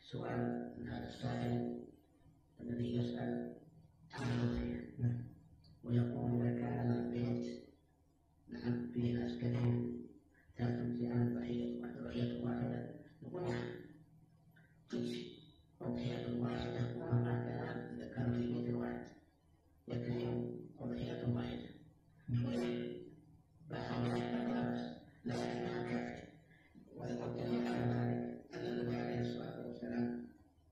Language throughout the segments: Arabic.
سؤال من هذا السائل الذي يسأل عن الأضحية ويقول إذا كان البيت نعم فيه ناس كثير تأتي عن ضحية واحدة نقول نعم تجزي أضحية واحدة وما كان إذا كان في بيت واحد يكفي أضحية واحدة لكنها كافية. والدليل على ذلك أن النبي عليه الصلاة والسلام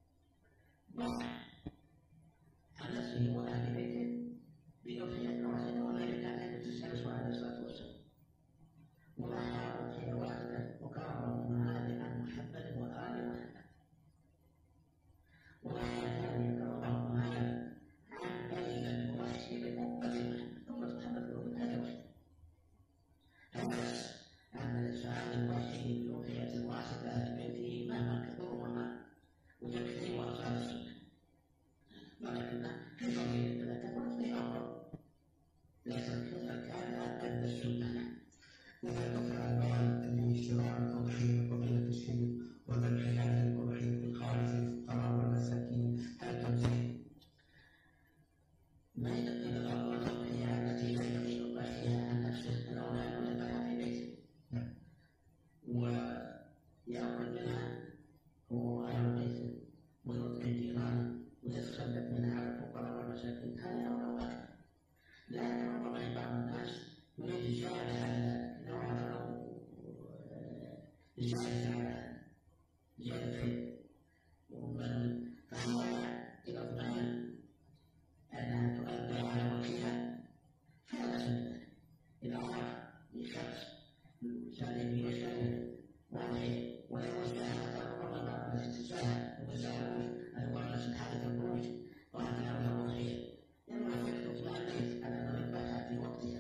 نصح عن نفسه وأهل بيته بأضحية واحدة وذلك أن تسأل عليه الصلاة والسلام وضحى أضحية واحدة وكرمها لأن محمد وآل محمد وضحى ثانية كرمها عن بين الموحد أمة محمد وآل محمد أن الإنسان يوحي بأضحية واحدة أهل بيته مهما كثرهما وتكفي وأصحاب السنة ولكن كثير لا تكون في أمر ليس كذلك أن السنة وذكر عن الاشتراع التضحية قبل التشهير وذكر الأضحية الخالص للفقراء والمساكين هل تجزي؟ ما يدخل الأمر التضحية التي يستطيع الضحية عن نفسه لو لا يذبح في بيته ويأكل منها هو أهل بيته ويطعم جيرانه ويتصدق منها على الفقراء والمساكين هذا أمر واجب. لكن ربما بعض الناس يريد الزيادة على ذلك زيادة فيه ومن تحول إلى الضحية أنها تؤدي على وجهها فلا سنة إذا عرف بشخص سالم يشتري واضحي ولا وجهها ربما الاستسلام والتساهل الوالد حدث الخروج وهذا له وضحية لأنه يفكر في البيت على أن يذبحها في وقتها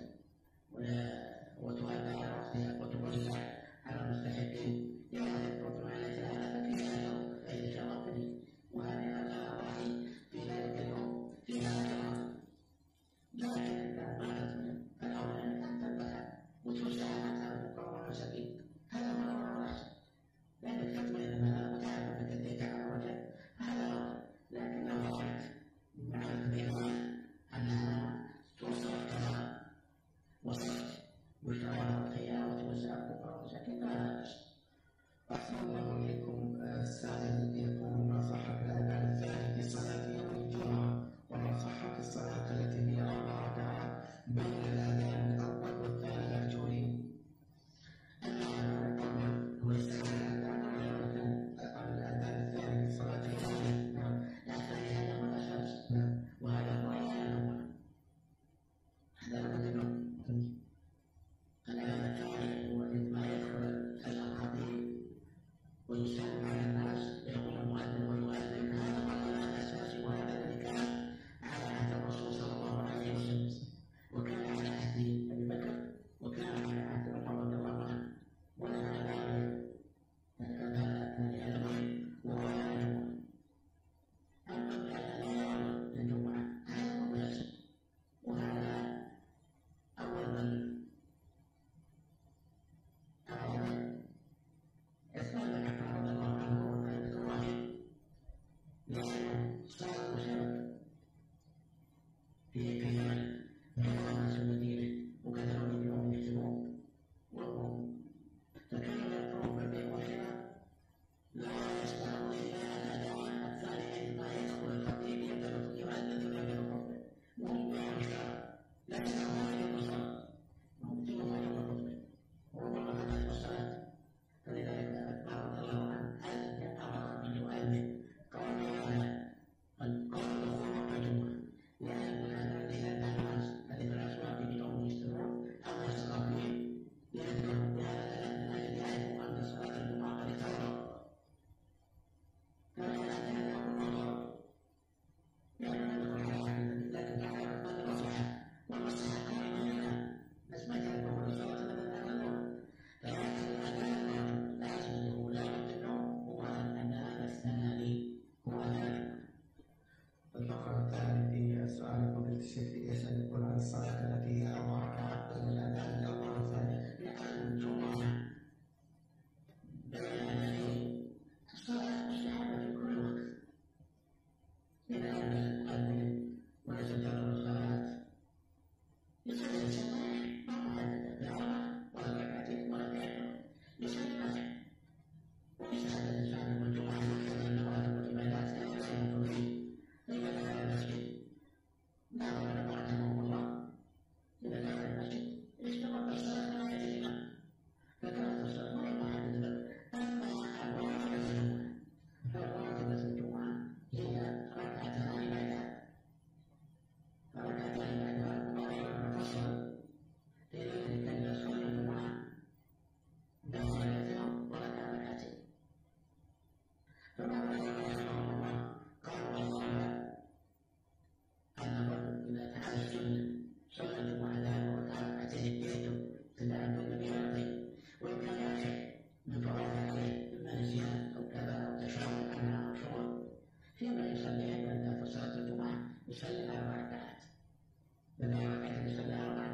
وتؤدى على وقتها وتوزع على المستحقين يعرف الرجل على ثلاثة فإذا شرفني وهذا لا وحي في ذلك اليوم في هذا اليوم لكن إذا ماتت منه فالأولى أن تذبح وتوزع على الفقراء والمساكين هذا هو الأمر الأحسن لأنك تطمئن أنها متعبة أنك تديك على وجه هذا أفضل لكن لو وجدت مع وبشهادة الفعل والجمعة فإن مراتب العبادات لا يصير فيه إذا دخل المسجد نعم رحمه الله إذا دخل المسجد استمر الصلاة لا يجري فكانت الصلاة غير محددة أما راتبة الجمعة هي ركعتان عبادات فركعتان عبادات وغير منفصل لذلك كان يصلي الجمعة بركعتين وركع ركعتين فقال رحمه الله قال والله أن الرجل إذا فعل السنة صلى الجمعة له وركع ركعتين بيده تتعبد بركعتين وإن كان يخشى من فوات عليه إما نسيان أو كذا أو تشاور عنها أو شغل فيما يصلي عبادة في صلاة الجمعة يصلي 4 ركعات بدل ركعتين يصلي 4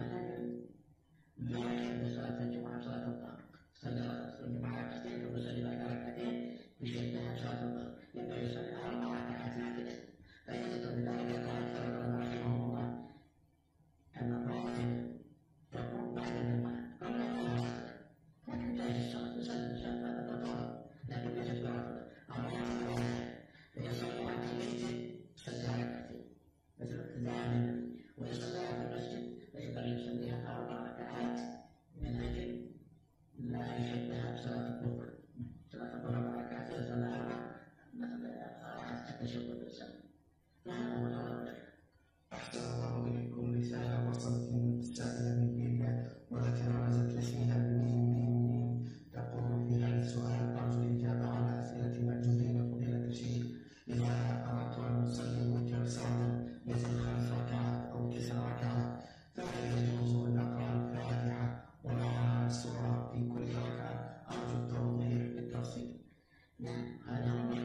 لا يحب صلاة الجمعة صلاة الظهر صلى الجمعة ركعتين ويصلي بعد ركعتين يشبهها صلاة الظهر يبقى يصلي 4 ركعات نافلة فيجد بذلك قال فرق رحمه الله أن الراتب يقوم بعد الجمعة قبل أن يصلي لكن جاهز الصلاة يصلي بعد الظهر لكن يجب راتب فيصلي في بيته 6 ركعتين مثل ابتداء ويصلي في المسجد فيقدر يصليها 4 ركعات من أجل لا يشبهها بصلاة الظهر. صلاة الظهر 4 ركعات يصلي 4 مثلا ركعة التشهد والسلام. فهذا هو الأول. أحسن الله إليكم رسالة وصلت من السائلة من ليبيا والتي رمزت اسمها بميم تقول في هذا السؤال أرجو الإجابة على أسئلة مأجورين فضيلة الشيخ. إذا أردت أن أصلي وتر صلاة مثل 5 ركعات أو 9 ركعات فهل يجوز أن أقرأ الفاتحة ومعها السورة في كل ركعة؟ أرجو التوضيح بالتفصيل. نعم هذا هو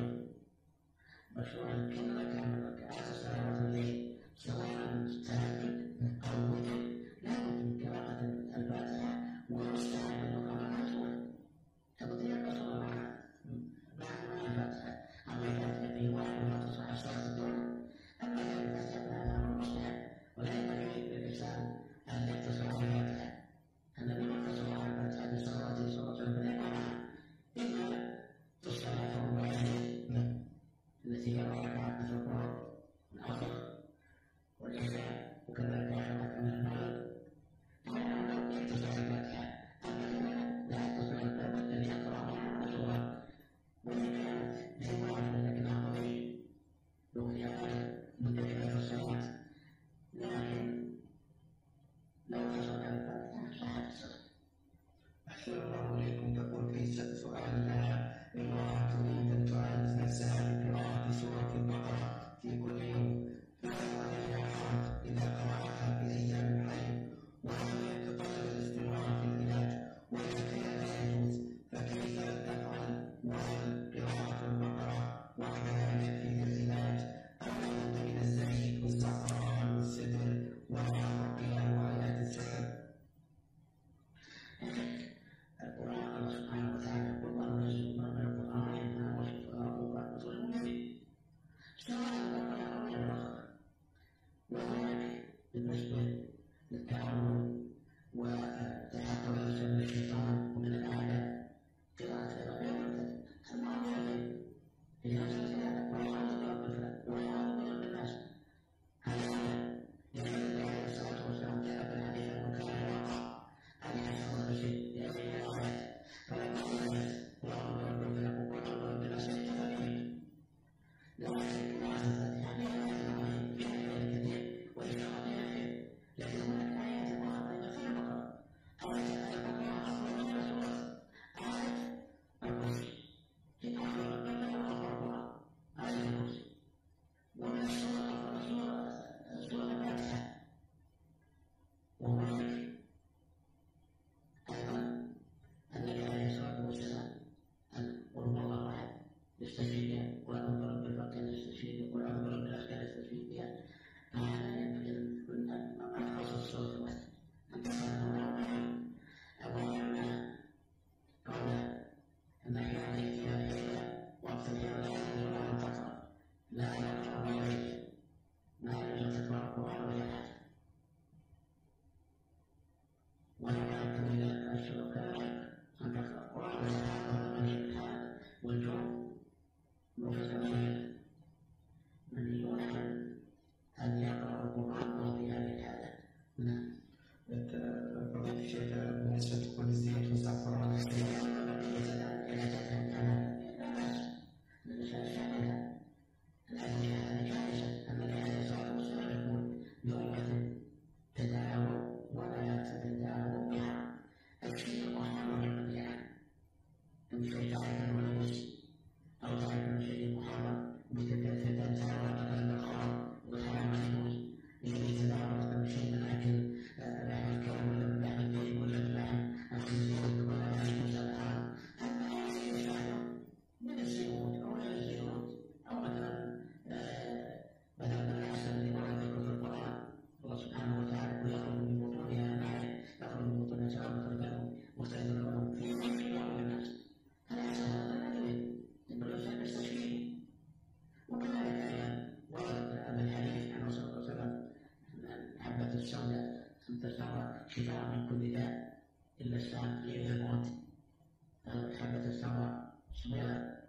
مشروع كما كان ركعات صلاة الليل سواء تهجد أو وتر لا بد من قراءة الفاتحة ومستحب قراءة السورة تقدير الرسول بعد الفاتحة أما الفاتحة في واحد ما تصح صلاة الظهر أما الفاتحة فهذا مستحب ولا ينبغي للإنسان أن يقتصر على الفاتحة النبي يقتصر على الفاتحة في صلاته صلى الله عليه وسلم إلا في الصلاة الواحدة التي هي ركعة في الظهر العصر والعشاء وكذلك ركعة من المغرب فإنه يقتصر على الفاتحة أما لا يقتصر على الفاتحة الذي يقرأ معها السورة وإن كانت في واحدة لكن عظيم وفي أقل مدة الصلاة لكن لو حصل على الفاتحة صحت الصلاة. أحسن الله إليكم. تقول في سؤال لها امرأة تريد أن تعالج نفسها بقراءة سورة البقرة في كل يوم فهل عليها حرج إذا قرأتها في أيام الحيض وهل يتقبل الاستمرار في العلاج وإذا كان لا يجوز فكيف تفعل وهل قراءة البقرة وحدها يكفي للعلاج أم لابد من الزبيب والزعفران والسدر والرقية وآيات السحر؟ القرآن الله سبحانه وتعالى القرآن نزل من القرآن إنما وشفاء ورحمة للمؤمنين سواء البقرة أو البقرة وذلك بالنسبة للتعاون وتحقق من الشيطان ومن الأعداء قراءة الرقية المعروفة في هذا الكلام ويعوذ بالله ويعوذ من الناس هذا لأن الله عليه الصلاة والسلام جاء في الحديث المكرر وقع على حسب الرشيد لأجل الأولاد فلما الناس اللهم ربك لكم وقال ربنا سيتفاهم لو أشهد الله الفاتحة لله في ذلك كثير وإذا قضينا خير لكن هناك آيات أخرى في البقرة آيات البقرة أخرى من السورة آية الكرسي في آخر ربنا وأخرى آية الكرسي ومن السورة سورة الفاتحة وهناك أيضا النبي عليه الصلاة والسلام أن قل هو الله أحد يستفيد وأن رب الفقه يستفيد وأن رب الأشكال يستفيد بها فهذا ينبغي أن أخص الصوت الواحد أن تكون أولا قولا أن في هذه الآية وقت الإعلان والفقر لا يقرأ عليه ما يجوز تقرأ القرآن ولا حاجة ولا يعد من الشركاء أن تقرأ القرآن ولا حاجة من الحال من شيء تعرف ولا نفس أو تعرف من شيء محرم بتتابع على الأخبار والحرام محفوظ يجب تداول من شيء من أكل لحم الكلب ولا لحم الديب ولا لحم الخنزير ولا لحم الزرعان من الزيوت أو غير الزيوت أو مثلا بدل الحسن الذي ورد ذكره في القرآن الله سبحانه وتعالى ويخرج من بطونها نار يخرج من بطونها شراب الدم مختلف لهم في أمر الناس هذا هذا أدوية الإنسان يستشفيه وكذلك أيضا ورد هذا الحديث عن رسول الله صلى الله عليه وسلم أن الحبة السوداء تسمى شفاء من كل داء إلا الساعة في الموت الحبة السوداء صغيرة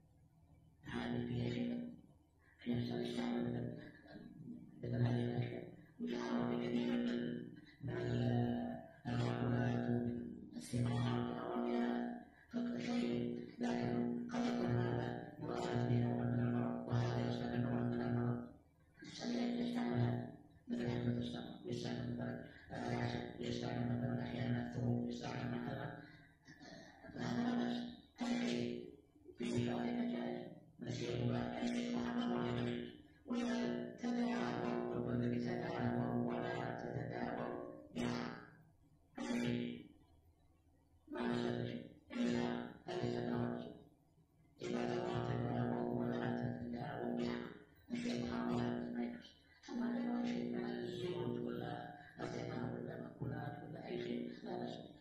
هذه فيها شيء فيها استعمال بدل هذه الأشياء وجعلوا بكثير من المأكولات ومن الثمار وغيرها فشيء لكن قد يكون هذا مراد به نوع من المرض وهذا يستعمل نوع من المرض يستعمل هذا مثل حبة السمر يستعمل مثلا العسل يستعمل مثلا أحيانا الثوم يستعمل مثلا فهذا لا بأس هذا شيء فيه فائدة جائزة نسير أي شيء محرم ولا يجوز وإذا تداول والذي تداول ولا تتداول بها هذا شيء ما هذا شيء إلا أن يتداول إذا تداول ولا تتداول بها الشيء محرم ما يجوز أما غير شيء من الزيوت ولا الثمار ولا مأكولات ولا أي شيء لا بأس به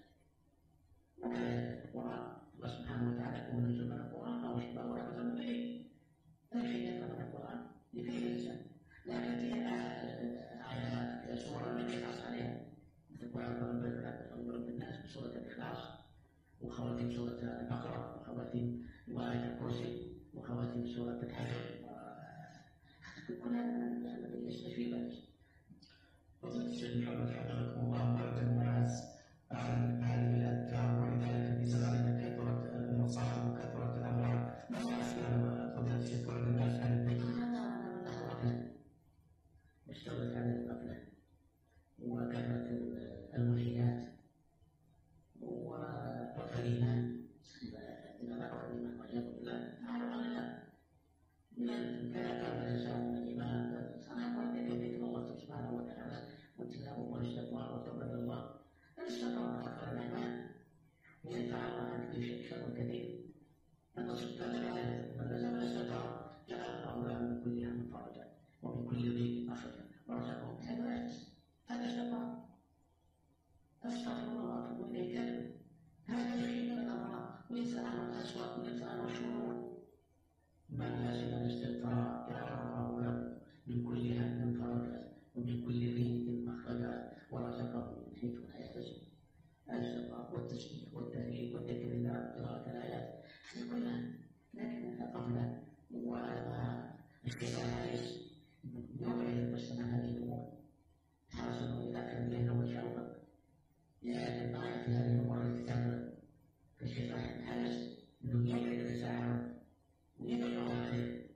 وكذلك القرآن الله سبحانه وتعالى يقول نزل من القرآن أو شبه ورحمة به لا شيء يفهم من القرآن لفيه الإنسان لكن فيه آيات في سورة لم يخلص عليها مثل قل أعوذ برب الفلق أو برب الناس بسورة الإخلاص وخواتيم سورة البقرة وخواتيم وآية الكرسي وخواتيم سورة الحجر كل هذا الذي يستفيد بس فضيلة الشيخ محمد حفظكم الله ورد الناس عن هذه الأذكار ولذلك بسبب كثرة المصاحب وكثرة الأمراض فضيلة الشيخ ورد الناس عن البيت اشتغلت على الغفلة وكثرة المنهيات والكلمات إذا ذكر الإمام والعياذ بالله تعالوا على الله من كان الإنسان من الإيمان فأحب أن يذكر الله سبحانه وتعالى والتلاوة والاستغفار وتوبة الله الاستغفار أكثر الأعمال ويدفع الله عن كل شيء شر كثير فالرسول قال من لزم الاستغفار جعل الله له من كل هم فرجا ومن كل ضيق مخرجا ورزقه من حيث لا يحتسب هذا استغفار أستغفر الله وأتوب إليه كلمة هذا شيء من الأمراض وليس أمر الأسواق وليس أمر الشرور من لزم الاستغفار جعل الله له من كل هم فرجا ومن كل ضيق مخرجا ورزقه من حيث لا يحتسب الاستغفار والتسبيح والتهليل والذكر الله قراءة الآيات هذه كلها لكن الغفلة والاشتغال حريص يومئذ تجتمع هذه الأمور حرص إذا كان بينه وشوقه لأن الغاية في هذه الأمور التي كالشيطان حرص أنه يومئذ يتساهل ويدعو عليه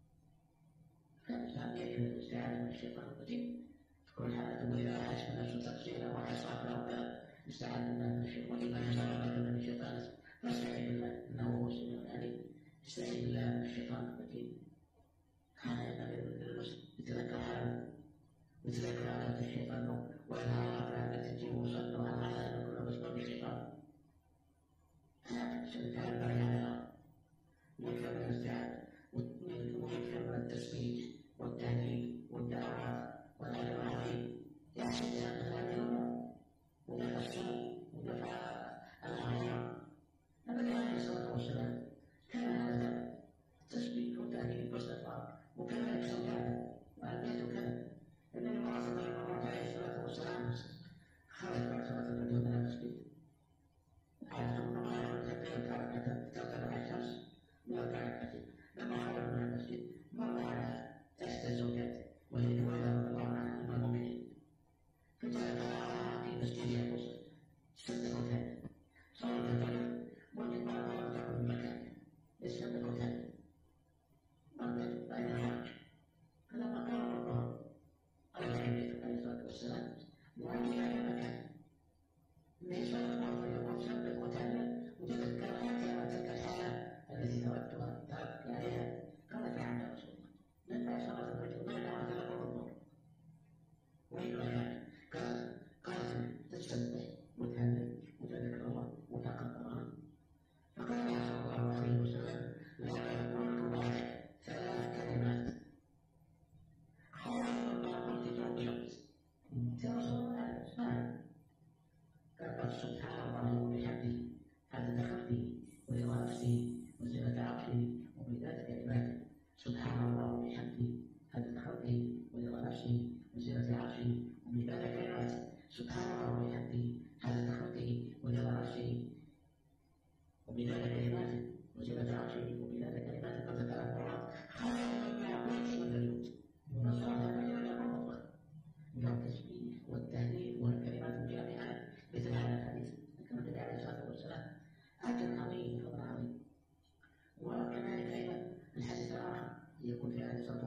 فالإنسان يجب الاستعاذة من الشيطان الرجيم كل حالة وإذا أحس نفسه تقصيرا وحصرا ربنا استعاذ بالله من الشيطان وإما يستعاذ من الشيطان فاستعذ بالله إنه هو السميع العليم استعذ بالله من الشيطان الرجيم هذا ينبغي للمسلم يتذكر حاله ويتذكر عادة الشيطان والعادة التي تجيب وصلنا على أن كل مسبب الشيطان هذا سنتعلم على الأرض ويكفر من الاستعاذة ويكفر من التسبيح والتهليل والدعوات والأجر العظيم يحسن أن هذه الأمور ودفع السوء ودفع الخير النبي عليه الصلاة والسلام كان هذا التسبيح والتهليل والاستغفار وكذلك صلاته وأديته كذا النبي عليه الصلاة والسلام خرج بعد صلاة الفجر من المسجد حيث ترتفع الشمس ويرفع ركعتين لما خرج من المسجد مر على إحدى زوجاته وهي جويرية رضي الله عنها أم المؤمنين فجاء في مسجدها الوسط سد الركعتين صلى الفجر وجد بعضها يرجع من مكانه يسد الركعتين مرت بين الحج فلما قام الظهر قال النبي عليه الصلاة والسلام وأنت إلى مكان ليس الظهر يقول سد الركعتين وتذكر حتى تلك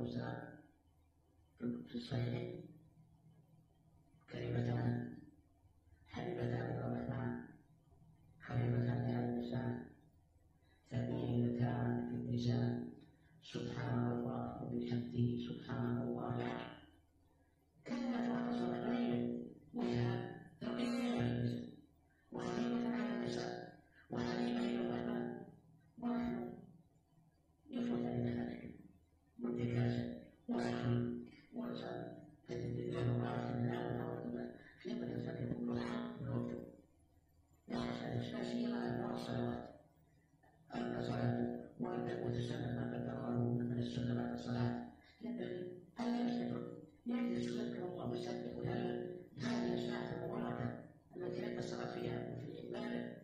والسلام في الصحيح كلمتان حبيبتان إلى الرحمن حبيبتان على اللسان ثقيلتان في الميزان سبحان الله وبحمده سبحان الله كلمة وصل قليل وجهها ثقيلة في الميزان وخفيفة على اللسان وحبيبة إلى الرحمن ونحن يفوت علينا ذلك مدكاسة وصحيح ورسالة تجد الله من الأول في من الإنسان يكون الحق من وقته لا سيما أنواع الصلوات أما صلاة وتسلم ما قدره من السنة بعد الصلاة ينبغي ألا يستمر يجلس يذكر الله ويسبح هذه الساعة المباركة التي لم الصلاة فيها في العبادة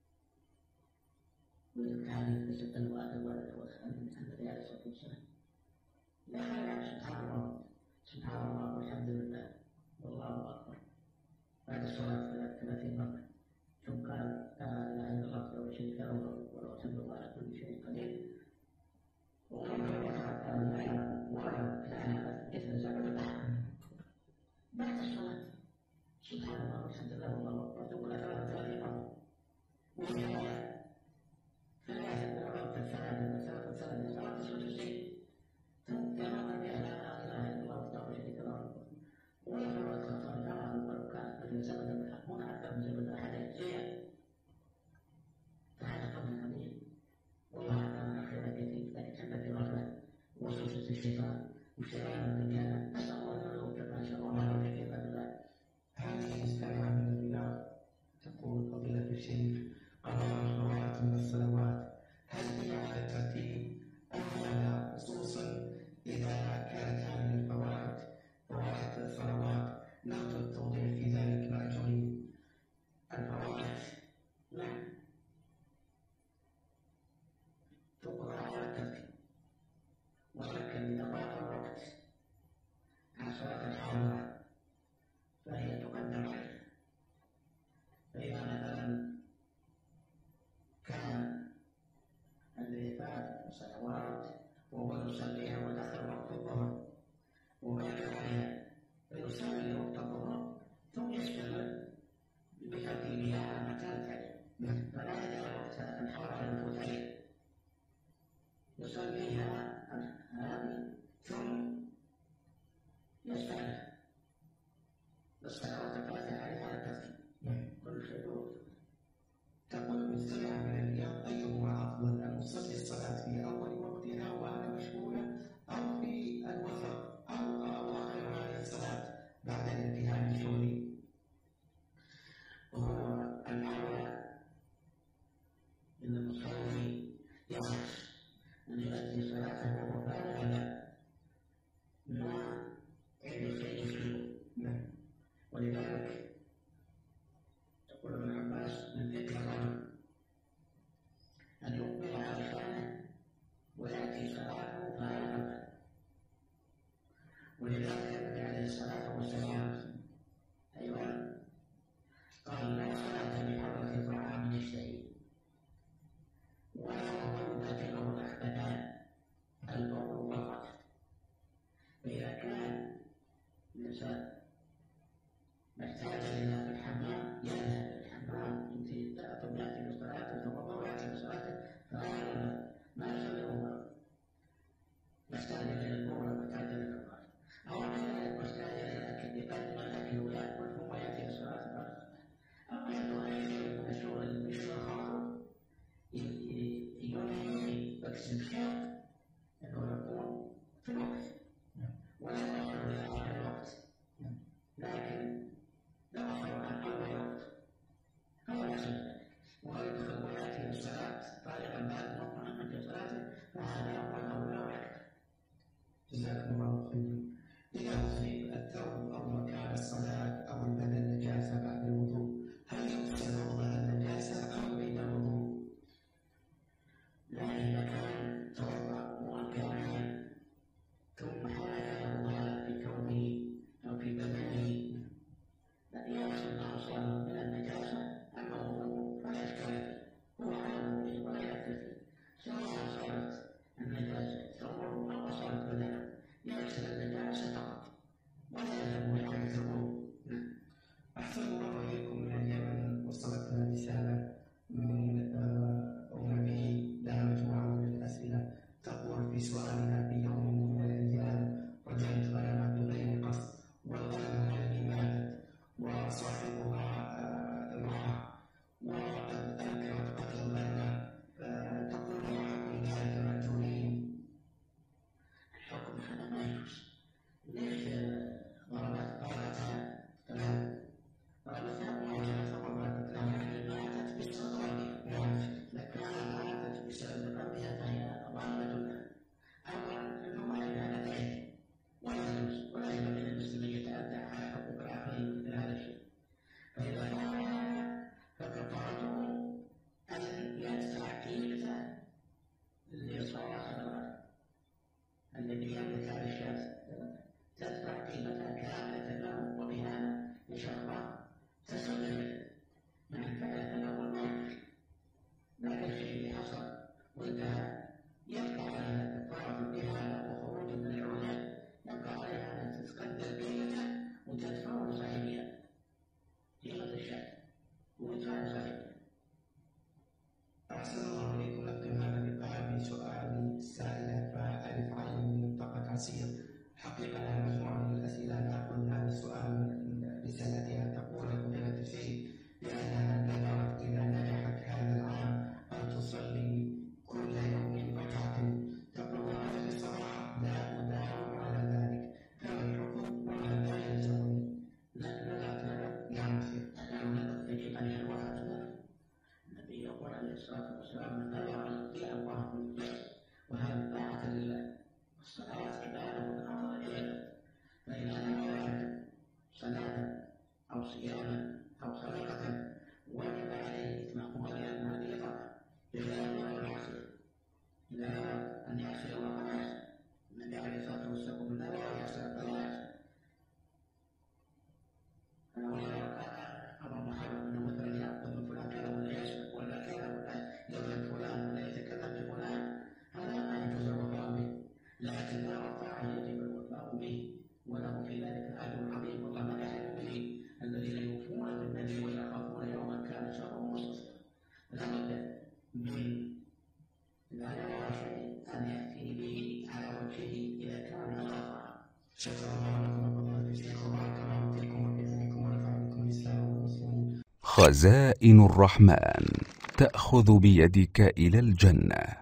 ويذكر هذه الست الولد والنبي عليه الصلاة والسلام لا خير سبحان الله سبحان الله والحمد لله والله أكبر بعد الصلاة 30 مرة ثم قال لا إله إلا الله ولا شريك له وله الحمد لله على كل شيء قدير بعد الصلاة سبحان الله والحمد لله والله أكبر ثم قال 30 مرة ثلاثة مرات ثلاثة صلاة السدسين ثم كما لا إله إلا الله وحده لا شريك له ويغفر الخطايا كما المباركات التي سبقت بالحكمون حتى من سبق أحد شيئا فهذا قول النبي والله تعالى خير كثير لكن كان في غفلة وسوسة الشيطان وشيطان الرجال نسأل الله أن يوفق ما شاء الله وكيف بالله. هذه الساعة من الرياض تقول فضيلة الشيخ قال الله من الصلوات هل هي على الترتيب أم على خصوصا إذا كانت هذه الفوائد فوائد الصلوات نرجو التوضيح في ذلك مأجورين. الفوائد نعم تقرأ على الترتيب ولكن إذا ضاق الوقت عن صلاة الحوائج فهي تقدم عليها فإذا مثلا كان الذي فات سنوات وهو يصليها ودخل وقت الظهر وبعد عليها فيصلي وقت الظهر ثم يستمر بترتيبها على مكان ثاني فلا يدخل وقت الحوائج الفوتية يصليها هذه ثم يستمر بالصلوات الفاتحة على الترتيب كل شيء. تقول المستمع من الرياض أيهما أفضل أن نصلي الصلاة في أول وقتها وأنا مشغولة أو في الوسط أو أؤخر هذه الصلاة بعد الانتهاء من شغلي؟ وهو الأولى أن المصلي يخشى أن يؤدي صلاته وهو بالغ مع علم شيء فيه ولذلك يقول ابن عباس من ذكر الرجل أن يقبل على صلاته ويأتي صلاته فارغا ولذلك النبي عليه الصلاة والسلام أيضا قال لا صلاة بحرة طعام يشتهي ولا قوة له أحبتان البر والرفث فإذا كان الإنسان محتاج إلى الحمام يذهب إلى الحمام ثم يأتي بصلاته يتوضأ ويأتي بصلاته فغالبا ما يصلي وهو محتاج إلى البر ومحتاج إلى الرفث أو كذلك محتاج إلى الأكل يقدم الأكل ويأكل ثم يأتي بصلاته بعد الصلاة أو عنده أي شيء مشروع خاطر في يومه يكسب شيء أنه يكون في الوقت ولا يأخذ إلى الوقت لكن لا أخذ عن أول وقت فهو يحصل ذلك ويدخل ويأتي بالصلاة طالبا بعد مطمئنا في صلاته فهذا هو الأولى والأكثر. جزاكم الله خيرا. إذا أصيب الثوب أو مكان الصلاة أو البدن نجاسة بعد الوضوء هل يغسل موضع النجاسة أو بين الوضوء؟ لا إذا كان صار سنوات الذي يملك على الشمس تدفع قيمتها كاملة له وبها يشرع تستغل من الفعل له الموت لكن الشيء حصل وانتهى يبقى عليها التفاعل بها وخروج من العلا يبقى عليها أن تتقدم قيمتها وتدفع صاحبها قيمة الشمس وتدفع صاحبها. أحسن الله إليكم. أكتب هذا بالطلب سؤال السائلة فألف عين من منطقة عسير. حقيقة لها مجموعة من الأسئلة نأخذ هذا السؤال من رسالتها تقول قبيلة الشيء لأنها نظرت إذا نجحت هذا العام أن تصلي كل يوم ركعة تقول هذا بصراحة لا أداوم على ذلك فما الحكم وهل لا يلزمني؟ نعم يجب أن يروح النبي يقول عليه الصلاة والسلام من نظر إلى الله من الجسد وهذا طاعة لله والصلاة عبادة من أعظم العبادات فإذا نوى صلاة أو صياما أو صدقة وجب عليه إتمامها لأن هذه طاعة إذا نوى المعصية إذا نوى أن يعصي الله فلا يعصي النبي عليه الصلاة والسلام من نوى أن يعصي فلا يعصي أمر محرم أنه مثلا يأخذ فلان كذا ولا يسرق ولا كذا ولا يضرب فلان ولا يتكلم بفلان هذا ما يجوز الوفاء به لكن لا وفاء يجب الوفاء به وله في ذلك أجر عظيم والله ما يحب به الذين يوفون بالنبي ويخافون يوما كان شره مستطيرا لا بد من إذا نوى شيء أن يأتي به على وجهه إذا كان غفارا. شكرا الله لكم وبارك فيكم وبارك الله فيكم وبيدكم ونفع بكم الإسلام والمسلمين. خزائن الرحمن تأخذ بيدك إلى الجنة.